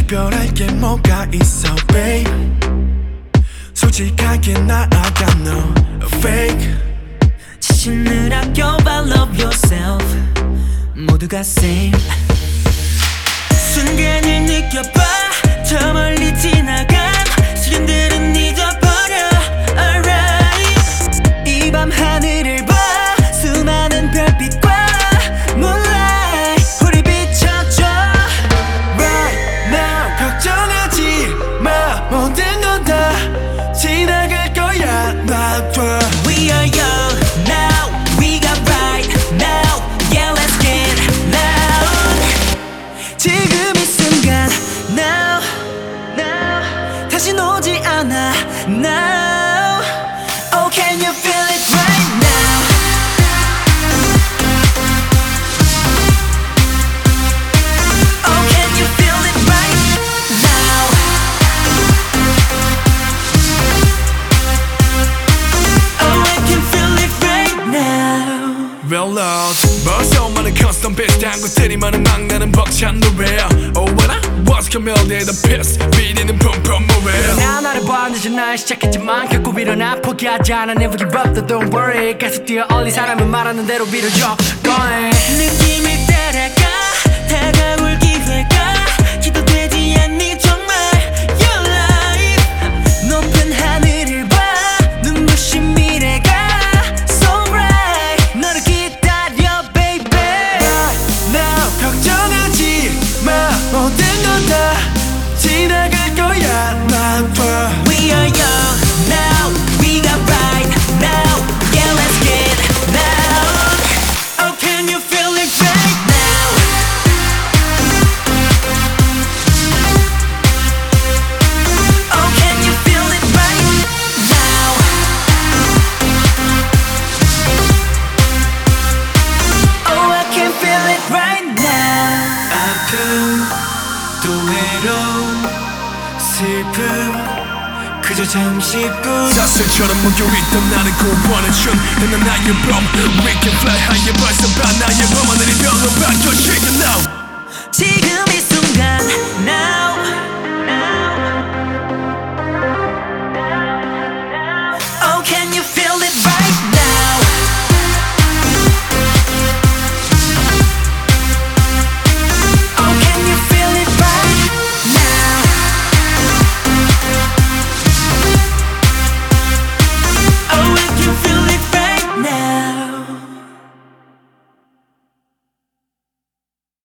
특별할 게 뭐가 있어 babe 솔직하게 나 I got no fake 자신을 아껴 but love yourself 모두가 same 순간을 느껴봐 저 멀리 지나간 시간들은 잊어버려 alright 이 밤 하늘을 봐 수많은 별빛과 moonlight 우리 비춰줘 Right now 걱정하지 마 모든 건 다 지나갈 거야 놔둬 We are young now we got right now yeah let's get loud 지금 이 순간 now 다신 오지 않아 now oh can you feel it right now oh can you feel it right now oh I can feel it right now Real loud 벌써 많은 constant 비슷한 것들이 많은 막 나는 벅찬 노래야 Oh when I was committed the piss 비리는 뿜뿜 노래야 나 나를 봐 늦은 날 시작했지만 결국 일어나 포기하지 않아 Never give up though don't worry 계속 뛰어올린 사람은 말하는 대로 빌어줘 Going 느낌을 따라가 다가올 기회가 기도되지 않니 정말 Your life 높은 하늘을 봐 눈부신 미래가 So bright 너를 기다려 baby Right now 걱정하지 마 모든 건 다 지나갈 거야 놔둬 We are young now we got right now yeah let's get loud oh can you feel it right now oh can you feel it right now oh I can feel it right now 아픔 또 외로움 슬픔 그저 잠시뿐 사슬처럼 묶여있던 나를 구원해준 넌 나의 밤 We can fly high 벌써 반 나의 밤하늘이 별로